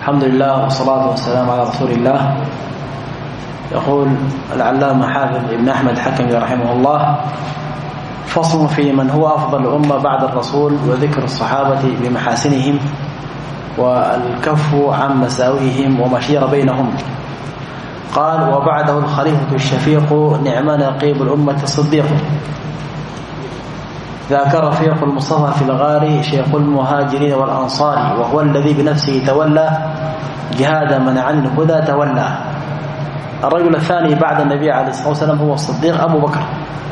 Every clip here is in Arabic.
الحمد لله والصلاة والسلام على رسول الله. يقول العلامة حافظ ابن أحمد الحكمي رحمه الله: فصل في من هو أفضل الأمة بعد الرسول، وذكر الصحابة بمحاسنهم والكف عن مساوئهم وما شجر بينهم. قال: وبعده الخليفة الشفيق، نعم نقيب الأمة الصديق. ذاك رفيق المصطفى في الغار، شيخ المهاجرين والأنصار، وهو الذي بنفسه تولى جهاد من عن الهدى تولى. الرجل الثاني بعد النبي عليه الصلاة والسلام هو الصديق أبو بكر،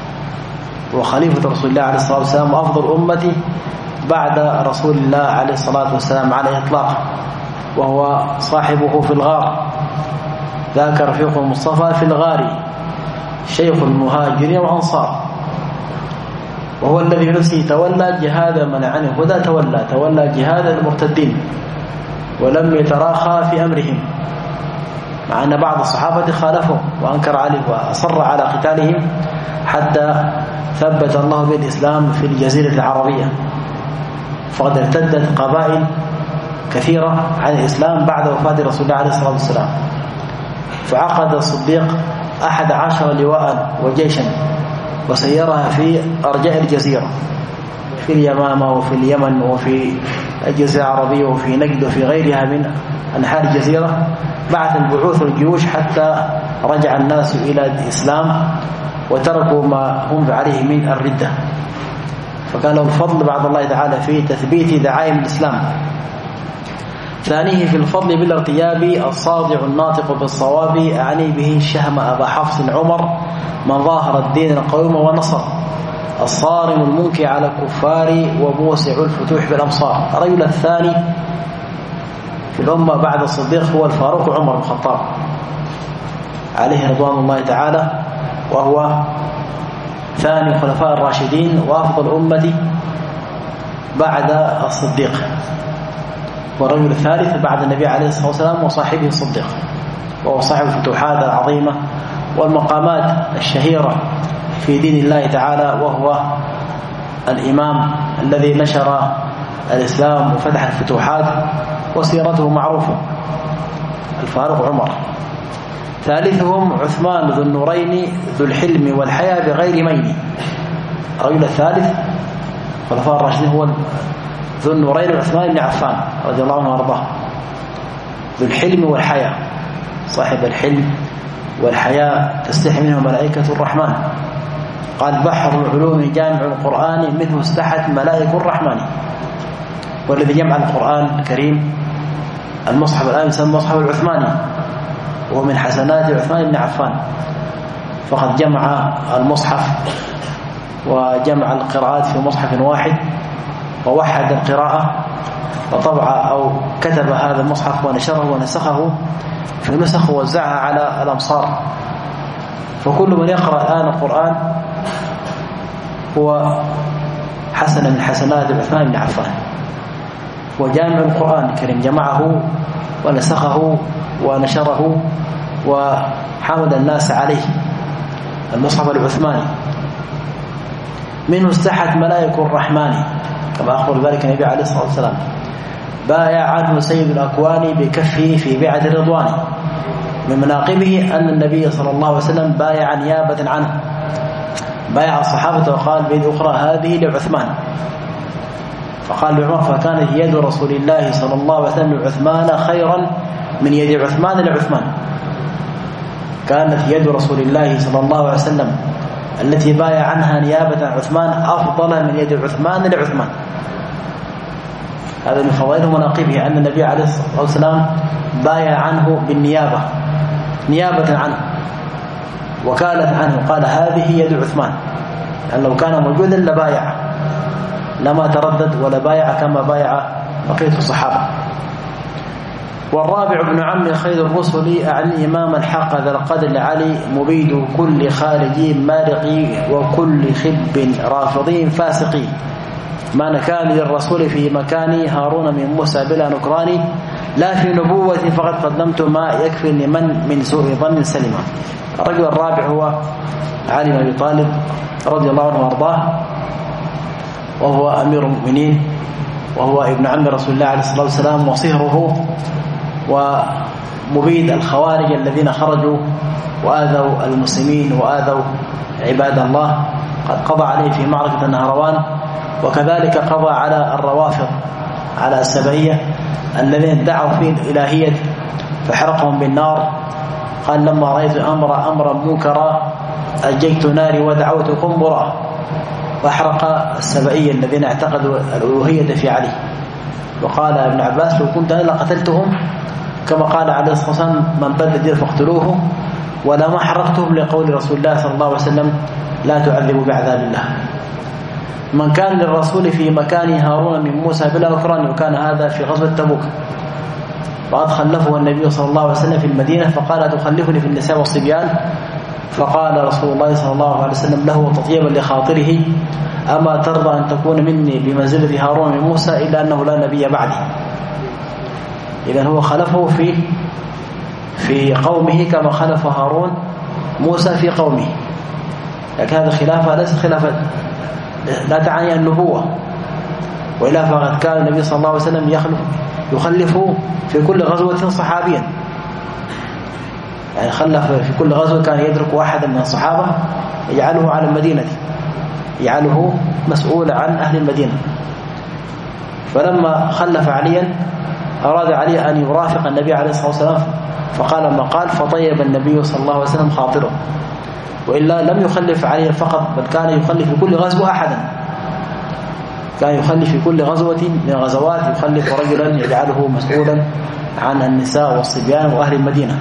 وخليفة رسول الله عليه الصلاة والسلام، وأفضل أمتي بعد رسول الله عليه الصلاة والسلام على الإطلاق، وهو صاحبه في الغار. ذاك رفيق المصطفى في الغار، شيخ المهاجرين والأنصار، وهو الذي بنفسه تولى جهاد من عن الهدى تولى جهاد المرتدين، ولم يتراخى في أمرهم، مع أن بعض الصحابة خالفهم وأنكر عليه وأصر على قتالهم حتى ثبت الله بالإسلام في الجزيرة العربية، فقد ارتدت قبائل كثيرة عن الإسلام بعد وفاة رسول الله عليه الصلاة والسلام. فعقد الصديق 11 لواء وجيشا وسيرها في أرجاء الجزيرة، في اليمامة وفي اليمن وفي الجزيرة العربية وفي نجد وفي غيرها من أنحاء الجزيرة. بعث البعوث والجيوش حتى رجع الناس إلى الإسلام وتركوا ما هم عليه من الردة، فكان له الفضل بعد الله تعالى في تثبيت دعائم الإسلام. ثانيه في الفضل بالارتياب، الصادع الناطق بالصواب، أعني به الشهم أبا حفص عمر، من ظاهر الدين القويم ونصر، الصارم المنكي على الكفار، وموسع الفتوح بالأمصار. الرجل الثاني في الأمة بعد الصديق هو الفاروق عمر بن الخطاب عليه رضوان الله تعالى، وهو ثاني الخلفاء الراشدين وأفضل أمتي بعد الصديق، والرجل الثالث بعد النبي عليه الصلاة والسلام وصاحبه الصديق، وهو صاحب الفتوحات العظيمة والمقامات الشهيرة في دين الله تعالى، وهو الإمام الذي نشر الإسلام وفتح الفتوحات، وسيرته معروفة، الفاروق عمر. ثالثهم عثمان ذو النورين، ذو الحلم والحياة بغير مين. الرجل الثالث خلفاء الراشدين هو ذو النورين عثمان بن عفان رضي الله عنه وارضاه، ذو الحلم والحياة، صاحب الحلم والحياة تستحي منه ملائكة الرحمن. قال: بحر العلوم جامع القرآن، منه استحت ملائكة الرحمن. والذي جمع القرآن الكريم المصحف الآن يسمى مصحف العثماني، وهو من حسنات عثمان بن عفان، فقد جمع المصحف وجمع القراءات في مصحف واحد، ووحد القراءة، وطبع أو كتب هذا المصحف ونشره ونسخه في نسخ ووزعها على الأمصار. فكل من يقرأ الآن القرآن هو حسنة من حسنات عثمان بن عفان، وجامع القرآن الكريم جمعه ونسخه ونشره وحمد الناس عليه، المصحف العثماني. منه استحت ملائكة الرحمن، كما أخبر ذلك النبي عليه الصلاة والسلام. بايع عنه سيد الأكوان بكفه في بيعة الرضوان. من مناقبه أن النبي صلى الله عليه وسلم بايع نيابة عنه، بايع الصحابة وقال بيد أخرى هذه لعثمان، فقال لعمر: فكانت يد رسول الله صلى الله عليه وسلم لعثمان خيرا من يد عثمان لعثمان. كانت يد رسول الله صلى الله عليه وسلم التي بايع عنها نيابة عن عثمان أفضل من يد عثمان لعثمان. هذا من فضائل ومناقبه أن النبي عليه الصلاة والسلام بايع عنه بالنيابة، نيابة عنه، وكالة عنه. قال: هذه يد عثمان، يعني لو كان موجودا لبايع، لما تردد ولا بايع كما بايع بقية الصحابة. والرابع ابن عم خير الرسل، أعني إمام الحق ذا القدر علي، مبيد كل خارجي مارقي، وكل خب رافضين فاسقي. ما كان للرسول في مكاني، هارون من موسى بلا نكران، لا في نبوة فقد قدمت ما يكفي لمن من سوء ظن سلما. الرجل الرابع هو علي بن أبي طالب رضي الله عنه وارضاه، وهو أمير المؤمنين، وهو ابن عم رسول الله عليه الصلاة والسلام، وصهره ومبيد الخوارج الذين خرجوا وآذوا المسلمين وآذوا عباد الله، قد قضى عليه في معركة النهروان. وكذلك قضى على الروافض، على السبعية الذين ادعوا فيه الإلهية فحرقهم بالنار. قال لما رأيت أمرا منكرا أجيت ناري ودعوت قنبرا، وأحرق السبعية الذين اعتقدوا الألوهية في علي. وقال ابن عباس لو كنت أنا لقتلتهم كما قال عليه الصلاة والسلام من بدل دين فاقتلوه، ولا ما حرقتهم لقول رسول الله صلى الله عليه وسلم لا تعذبوا بعذاب الله. من كان للرسول في مكان هارون من موسى بلا نكران، وكان هذا في غزوة تبوك. وقد خلفه النبي صلى الله عليه وسلم في المدينة فقال تخلفني في النساء والصبيان، فقال رسول الله صلى الله عليه وسلم له تطيبا لخاطره أما ترضى أن تكون مني بمنزلة هارون من موسى إلا أنه لا نبي بعدي. إذن هو خلفه في قومه كما خلف هارون موسى في قومه. لكن هذا خلافة ليس خلافة لا تعني النبوة، وإلا فقد كان النبي صلى الله عليه وسلم يخلف في كل غزوة صحابيا، يعني خلف في كل غزوة كان يدرك واحدا من الصحابة يجعله على المدينة، يجعله مسؤول عن أهل المدينة. فلما خلف عليا أراد علي أن يرافق النبي عليه الصلاة والسلام، فقال ما قال فطيب النبي صلى الله عليه وسلم خاطره. وإلا لم يخلف عليا فقط، بل كان يخلف في كل غزوة أحدا، كان يخلف في كل غزوة من الغزوات يخلف رجلا يجعله مسؤولا عن النساء والصبيان وأهل المدينة.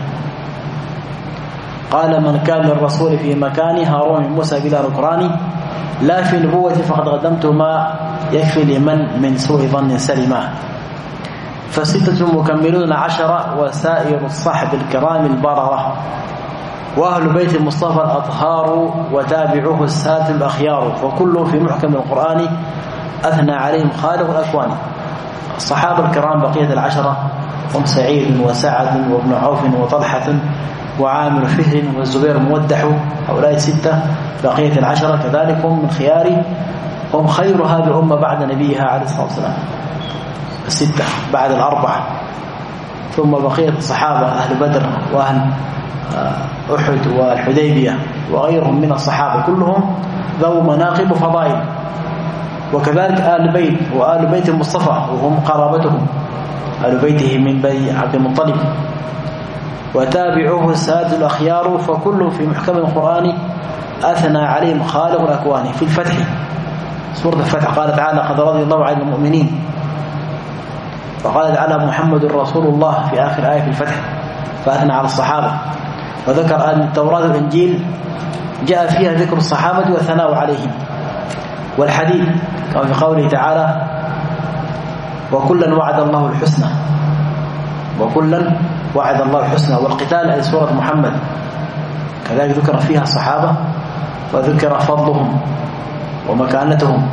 قال من كان للرسول في مكان هارون من موسى بلا نكران لا في نبوة فقد قدمت ما يكفي لمن من سوء ظن سلما. فستة مكملون 10 وسائر الصحب الكرام البررة، وأهل بيت المصطفى الأطهار وتابعوه السادة الأخيار، وكلهم في محكم القرآن أثنى عليهم خالق الأكوان. الصحابة الكرام بقية 10 هم سعيد وسعد وابن عوف وطلحة وعامر فهر والزبير مودح، هؤلاء 6 بقية 10 كذلك هم من خيار، هم خير هذه الأمة بعد نبيها عليه الصلاة والسلام، 6 بعد 4. ثم بقية الصحابة أهل بدر وأهل أحد والحديبية وغيرهم من الصحابة كلهم ذو مناقب وفضائل. وكذلك آل بيت وآل بيت المصطفى وهم قرابتهم، آل بيته من بني عبد المطلب. وتابعوه السادة الأخيار فكلهم في محكم القرآن أثنى عليهم خالق الأكوان. في الفتح، سورة الفتح، قال تعالى قد رضي الله عن المؤمنين، وقال تعالى محمد رسول الله في آخر آية في الفتح، فأثنى على الصحابة. وذكر أن التوراة والإنجيل جاء فيها ذكر الصحابة والثناء عليهم. والحديث كما في قوله تعالى وكلا وعد الله الحسنى، وكلا وعد الله الحسنى. والقتال أي سورة محمد كذلك ذكر فيها الصحابة وذكر فضلهم ومكانتهم.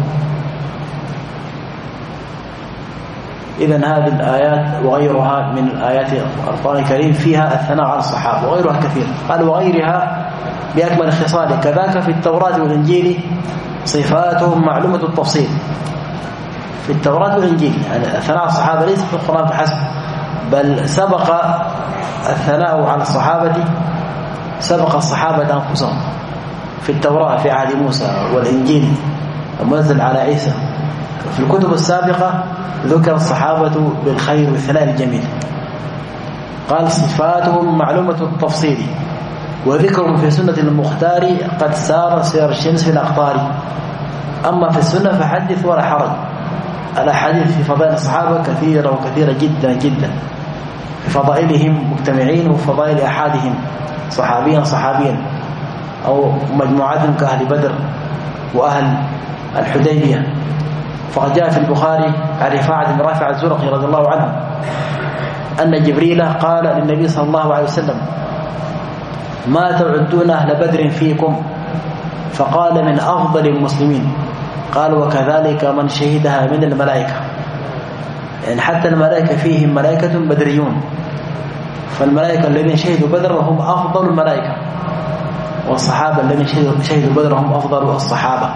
إذن هذه الآيات وغيرها من الآيات القرآن الكريم فيها الثناء على الصحابة وغيرها كثير. قال وغيرها بأكمل خصال. كذاك في التوراة والإنجيل صفاتهم معلومة التفصيل. في التوراة والإنجيل يعني الثناء على الصحابة ليس في القرآن فحسب، بل سبق الثناء على الصحابة، سبق الصحابة أنفسهم. في التوراة في عهد موسى والإنجيل المنزل على عيسى، في الكتب السابقة ذكر الصحابة بالخير والثناء الجميل. قال صفاتهم معلومة التفصيل، وذكرهم في سنة المختار قد سار سير الشمس في الأقطار. أما في السنة فحدث ولا حرج. الأحاديث في فضائل الصحابة كثيرة وكثيرة جدا جدا، في فضائلهم مجتمعين وفضائل أحادهم صحابيا أو مجموعاتهم كأهل بدر وأهل الحديبية. فقد جاء في البخاري عن رفاعة بن رافع الزرقي رضي الله عنه أن جبريل قال للنبي صلى الله عليه وسلم ما تعدون أهل بدر فيكم؟ فقال من أفضل المسلمين. قال وكذلك من شهدها من الملائكة، يعني حتى الملائكة فيهم ملائكة بدريون، فالملائكة الذين شهدوا بدر هم أفضل الملائكة، والصحابة الذين شهدوا بدر هم أفضل الصحابة.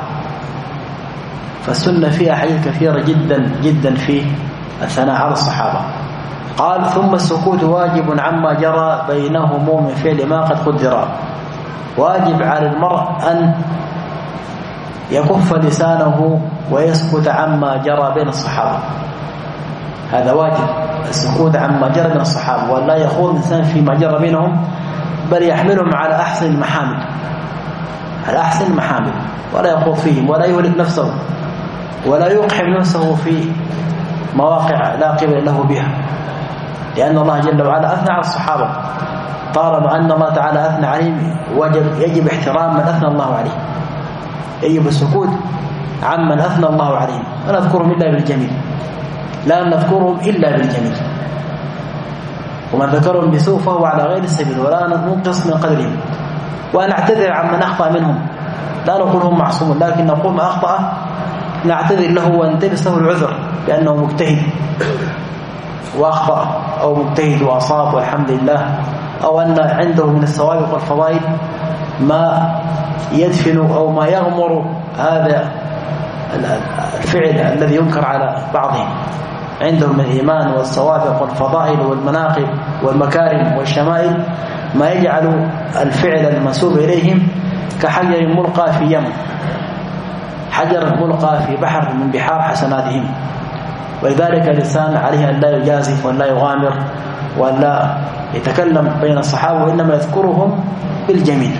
فالسنة فيها حديث كثيرة جدا جدا في الثناء على الصحابة. قال ثم السكوت واجب عما جرى بينهم من فعل ما قد قدر. واجب على المرء أن يكف لسانه ويسكت عما جرى بين الصحابة، هذا واجب، السكوت عما جرى بين الصحابة، ولا يخوض الإنسان فيما جرى بينهم، بل يحملهم على أحسن المحامد، على أحسن المحامد، ولا يخوض فيهم ولا يهلك نفسه ولا يقحم نفسه في مواقع لا قبل له بها، لأن الله جل وعلا أثنى على الصحابة، طالما أن الله تعالى أثنى عليهم يجب احترام من أثنى الله عليه، يجب السكوت عمن أثنى الله عليهم، لا نذكرهم إلا بالجميل، لا نذكرهم إلا بالجميل، ومن ذكرهم بسوء فهو على غير السبيل، ولا ننقص من قدرهم، وأن نعتذر عمن أخطأ منهم، لا نقول هم معصومون، لكن نقول ما أخطأ نعتذر له ونلتمس له العذر بأنه مجتهد وأخطأ، أو مجتهد وأصاب والحمد لله، أو أن عنده من السوابق والفضائل ما يدفن أو ما يغمر هذا الفعل الذي ينكر على بعضهم، عندهم من الإيمان والسوابق والفضائل والمناقب والمكارم والشمائل ما يجعل الفعل المنسوب إليهم كحجر ملقى في يم، حجر ملقى في بحر من بحار حسناتهم. ولذلك الإنسان عليه أن لا يجازف وأن لا يغامر وأن لا يتكلم بين الصحابة، وإنما يذكرهم بالجميل،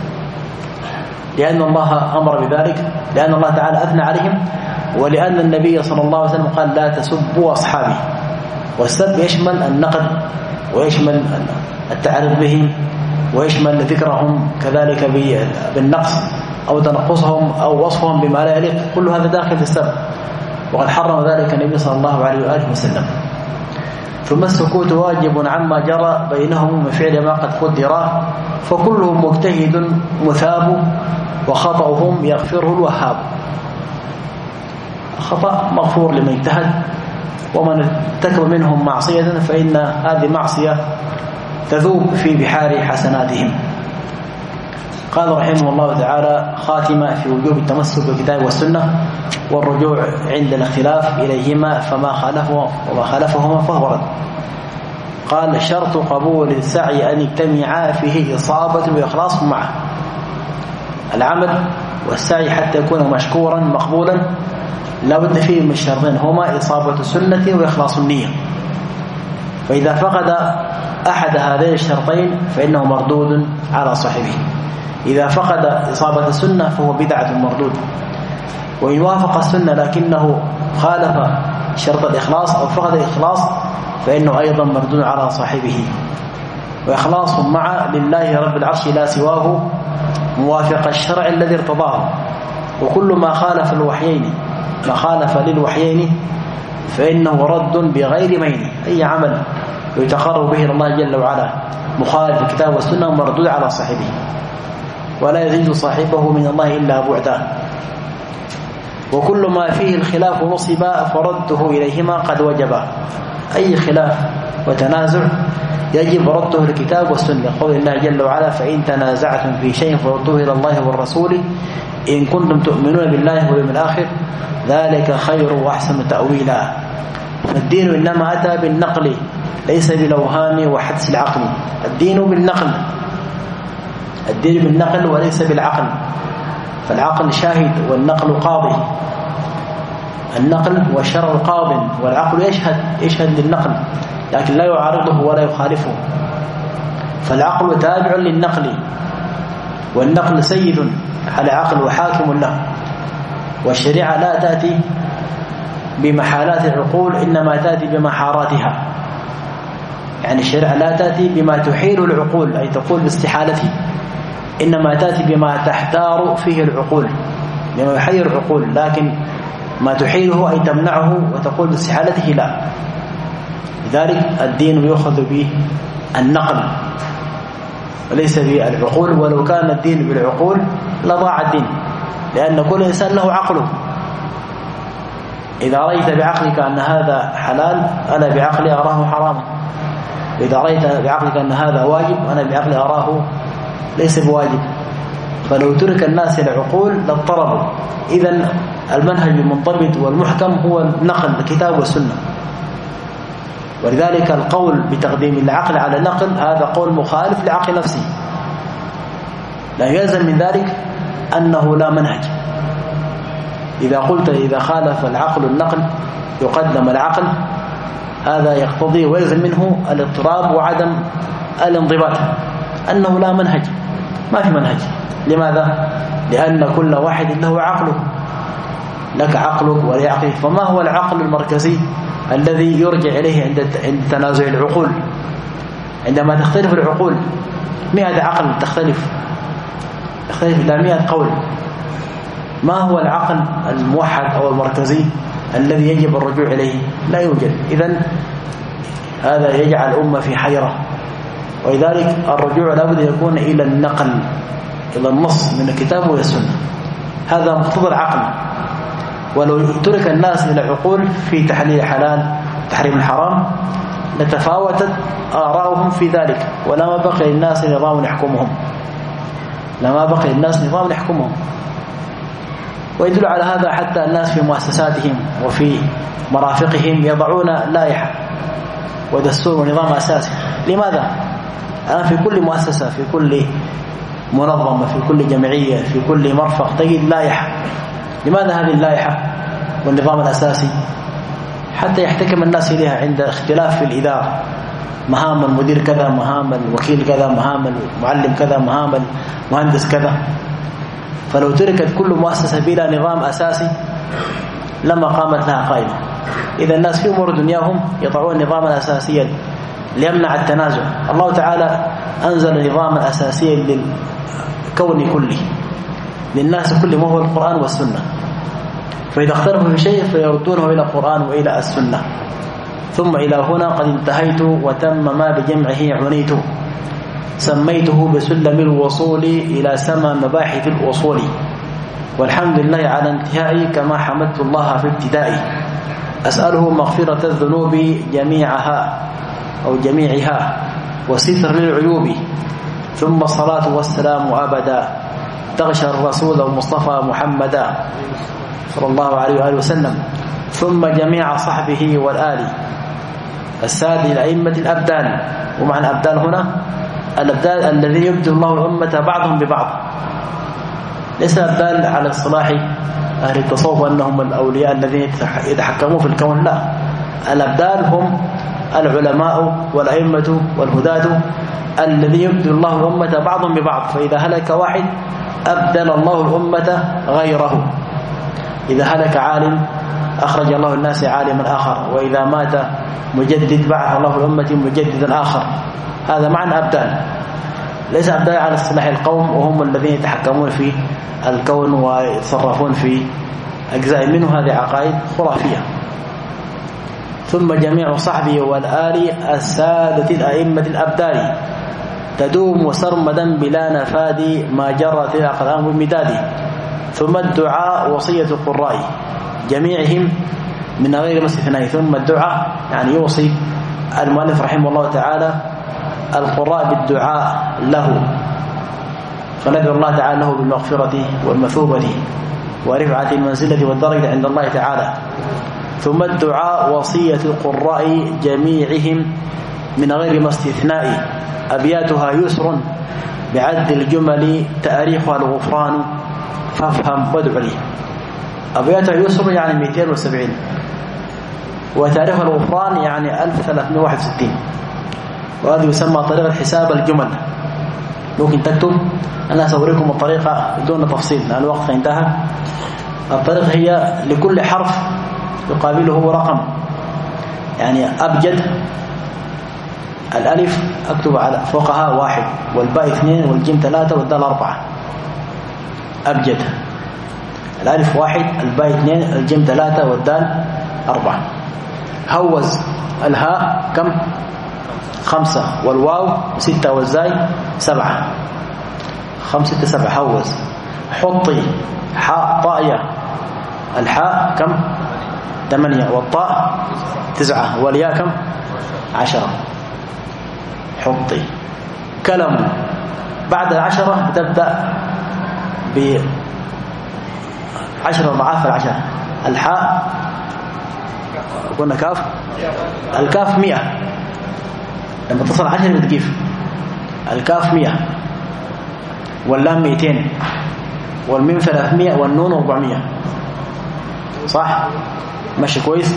لأن الله أمر بذلك، لأن الله تعالى أثنى عليهم، ولأن النبي صلى الله عليه وسلم قال لا تسبوا أصحابي، والسب يشمل النقد ويشمل التعرض بهم ويشمل ذكرهم كذلك بالنقص أو تنقصهم أو وصفهم بما لا يليق، كل هذا داخل في السب، وقد حرم ذلك النبي صلى الله عليه وآله وسلم. ثم السكوت واجب عما جرى بينهم من فعل ما قد قدر، فكلهم مجتهد مثاب، وخطأهم يغفره الوهاب. خطأ مغفور لمن اجتهد، ومن ارتكب منهم معصية فإن هذه معصية تذوب في بحار حسناتهم. قال رحمه الله تعالى خاتمة في وجوب التمسك بالكتاب والسنة والرجوع عند الاختلاف إليهما، فما خالفه وما خالفهما فهو رد. قال شرط قبول السعي أن يجتمع فيه إصابة وإخلاص معه، العمل والسعي حتى يكون مشكورا مقبولا لا بد فيه من الشرطين، هما إصابة السنة وإخلاص النية، فإذا فقد أحد هذين الشرطين فإنه مردود على صاحبه. إذا فقد إصابة السنة فهو بدعة مردود، وإن وافق السنة لكنه خالف شرط الإخلاص أو فقد الإخلاص فإنه أيضا مردود على صاحبه. وإخلاص مع لله رب العرش لا سواه، موافق الشرع الذي ارتضاه، وكل ما خالف الوحيين ما خالف للوحيين فإنه رد بغير مين، أي عمل يتقرب به الله جل وعلا مخالف الكتاب والسنة مردود على صاحبه، ولا يزيد صاحبه من الله إلا بعدا. وكل ما فيه الخلاف نصب فرده إليهما قد وجب، أي خلاف وتنازع يجب رده الكتاب والسنة، قول الله جل وعلا فإن تنازعتم في شيء فردوه إلى الله والرسول إن كنتم تؤمنون بالله واليوم الآخر ذلك خير وأحسن تأويلا. فالدين إنما أتى بالنقل ليس بالأوهام وحدس العقل، الدين بالنقل، الدين بالنقل وليس بالعقل، فالعقل شاهد والنقل قاضي، النقل والشرع قاض، والعقل يشهد للنقل لكن لا يعارضه ولا يخالفه، فالعقل تابع للنقل، والنقل سيد على عقل وحاكم له، والشريعة لا تأتي بمحالات العقول إنما تأتي بمحاراتها، يعني الشريعة لا تأتي بما تحيل العقول أي تقول باستحالته، إنما تأتي بما تحتار فيه العقول، بما يحير العقول، لكن ما تحيله أي تمنعه وتقول باستحالته لا. لذلك الدين يأخذ بالنقل وليس بالعقول، ولو كان الدين بالعقول لضاع الدين، لأن كل إنسان له عقله، إذا رأيت بعقلك أن هذا حلال أنا بعقلي أراه حراما، إذا رأيت بعقلك أن هذا واجب أنا بعقلي أراه ليس بواجب، فلو ترك الناس العقول لاضطربوا. إذن المنهج المنضبط والمحكم هو نقل الكتاب والسنة، ولذلك القول بتقديم العقل على النقل هذا قول مخالف لعقل نفسه. لا يلزم من ذلك أنه لا منهج. إذا قلت إذا خالف العقل النقل يقدم العقل، هذا يقتضي ويلزم منه الاضطراب وعدم الانضباط، أنه لا منهج، ما في منهج. لماذا؟ لأن كل واحد له عقله، لك عقلك ولعقلك. فما هو العقل المركزي الذي يرجع إليه عند تنازع العقول؟ عندما تختلف العقول 100 عقل تختلف إلى 100 قول، ما هو العقل الموحد أو المركزي الذي يجب الرجوع إليه؟ لا يوجد. إذن هذا يجعل الأمة في حيرة، ولذلك الرجوع لابد يكون إلى النقل، إلى النص من الكتاب والسنة. هذا مقتضى العقل. ولو ترك الناس إلى عقول في تحليل الحلال تحريم الحرام لتفاوتت آراؤهم في ذلك، ولما بقي الناس نظام يحكمهم. ويدل على هذا حتى الناس في مؤسساتهم وفي مرافقهم يضعون لائحة ودستور ونظام أساسي. لماذا؟ الآن في كل مؤسسة، في كل منظمة، في كل جمعية، في كل مرفق تجد لائحة. لماذا هذه اللائحة والنظام الأساسي؟ حتى يحتكم الناس إليها عند اختلاف في الإدارة، مهام المدير كذا، مهام الوكيل كذا، مهام المعلم كذا، مهام المهندس كذا. فلو تركت كل مؤسسة بلا نظام أساسي لما قامت لها قائمة. إذا الناس في أمور دنياهم يضعون نظاما أساسيا ليمنع التنازع. الله تعالى أنزل نظاما أساسيا للكون كله، للناس كلهم، وهو القرآن والسنة. فإذا اختلفوا في شيء فيردونه إلى القرآن وإلى السنة. ثم إلى هنا قد انتهيت وتم ما بجمعه عنيت، سميته بسلم الوصول إلى سما مباحث الأصول، والحمد لله على انتهائي كما حمدت الله في ابتدائي. أسأله مغفرة الذنوب جميعها وستر للعيوب، ثم الصلاة والسلام أبدا تغشى الرسول المصطفى محمدا صلى الله عليه وآله وسلم، ثم جميع صحبه والآل السادة الأئمة الأبدال. ومعنى أبدال هنا الأبدال الذين يبدل الله الأمة بعضهم ببعض، ليس أبدال على اصطلاح أهل التصوف أنهم الأولياء الذين يتحكمون في الكون، لا، الأبدال هم العلماء والأئمة والهداة الذين يبدل الله الأمة بعضهم ببعض. فإذا هلك واحد أبدل الله الأمة غيره، إذا هلك عالم أخرج الله الناس عالما آخر، وإذا مات مجدد بعث الله الأمة مجددا آخر. هذا معنى أبدال، ليس أبدال على اصطلاح القوم وهم الذين يتحكمون في الكون ويتصرفون في أجزاء منه، هذه عقائد خرافية. ثم جميع صحبه والآل السادة الأئمة الأبدال تدوم سرمدا بلا نفاد ما جرت الأقلام بمداد. ثم الدعاء وصية القراء جميعهم من غير استثناء. ثم الدعاء يعني يوصي المؤلف رحمه الله تعالى القراء بالدعاء له، فندعو الله تعالى له بالمغفرة والمثوبة ورفعة المنزلة والدرجة عند الله تعالى. ثم الدعاء وصية القراء جميعهم من غير ما استثناء، أبياتها يسر بعد الجمل تأريخها الغفران فافهم وادع لي. أبياتها يسر يعني 270، وتاريخ الغفران يعني 1361. وهذا يسمى طريقة حساب الجمل. ممكن تكتب، أنا سأوريكم الطريقة بدون تفصيل لأن الوقت انتهى. الطريقة هي لكل حرف يقابله رقم، يعني أبجد الألف أكتب على فوقها 1 والباء 2 والجيم 3 والدال 4. أبجد الألف 1 الباء 2 الجيم 3 والدال 4. هوز الهاء كم؟ 5 والواو 6 والزاي 7. 5 6 7 هوز. حطي حاء طاء الحاء كم؟ 8 والطاء 9 والياء كم؟ 10. حطي. كلم بعد 10 تبدأ ب10 أضعاف 10. الحاء قلنا كاف الكاف 100 لما تصل 10 بتقيف الكاف 100 واللام 200 والميم 300 والنون 400 صح ماشي كويس.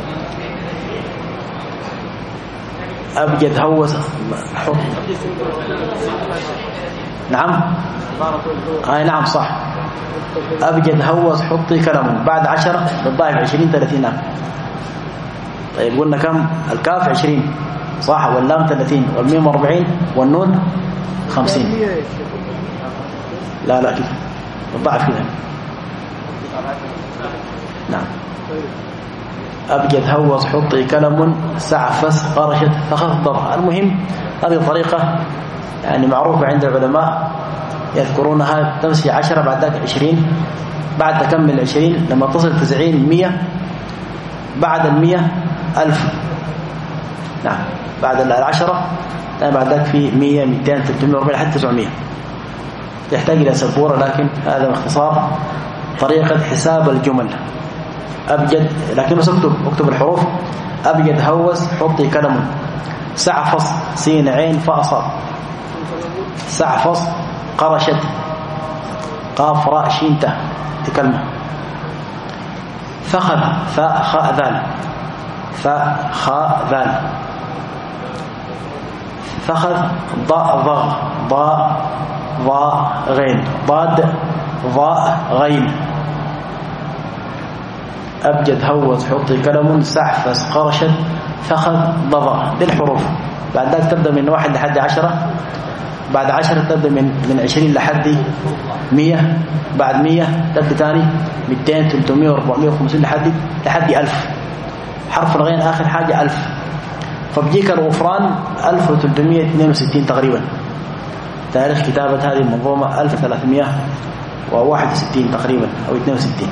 أبجد هوس حط نعم نعم صح. أبجد هوس حطي كلام بعد 10 بالضعف 20 30. طيب قلنا كم الكاف 20 صح واللام 30 والميم 40 والنون 50. لا كده بالضعف كده نعم. أبجد هوس حطي كلم سعفس قرشت فخف ضر. المهم هذه الطريقة يعني معروفة عند العلماء يذكرونها. تمشي 10 بعد ذلك 20 بعد تكمل 20 لما تصل 90 100 بعد 100 1000 نعم بعد 10 بعد ذلك في 100 200 340 حتى 900. يحتاج إلى سبورة لكن هذا باختصار طريقة حساب الجمل. أبجد لكن بس اكتب الحروف. أبجد هوس حطي كلم سعفص سين عين فاء صاد سعفص قرشت قاف راء شين تاء كلمة. فخذ فاء خاء ذال فاء خاء ذال. فخذ ضاء ضغ ضاء ضاء غين ضاد ضاء غين. أبجد هوس حطي كلم سعفس قرشت فخذ ضضع. دي الحروف. بعد ذلك تبدأ من 1 لحد 10. بعد 10 تبدأ من 20 لحد 100. بعد 100 تبدأ ثاني 200 300 450 لحد 1000. حرف الغين آخر حاجة 1000. فبجيك الغفران 1362 تقريبا. تاريخ كتابة هذه المنظومة 1361 تقريبا أو 62.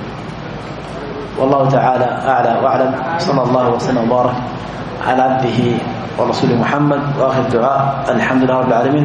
والله تعالى أعلى وأعلم. صلى الله وسلم وبارك على عبده ورسوله محمد. وآخر الدعاء الحمد لله رب العالمين.